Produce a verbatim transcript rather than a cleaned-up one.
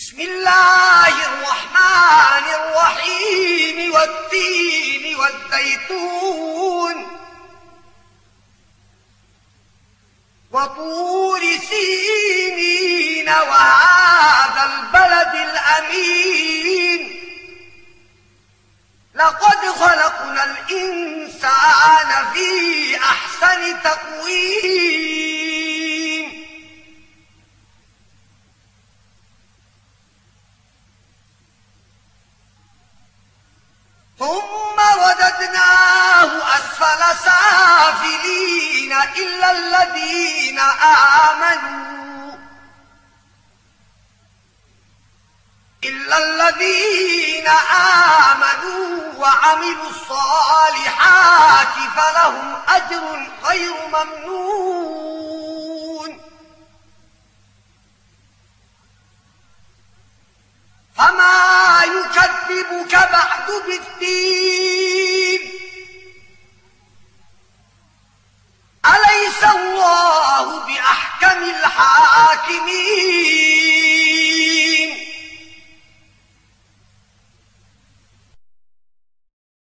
بسم الله الرحمن الرحيم والتين والزيتون وطور سينين وهذا البلد الأمين لقد خلقنا الإنسان في أحسن تقويم ثم رددناه أسفل سافلين إلا الذين آمنوا إلا الذين آمنوا وعملوا الصالحات فلهم أجر غير ممنون فما يكذبك بعد بالدين أليس الله بأحكم الحاكمين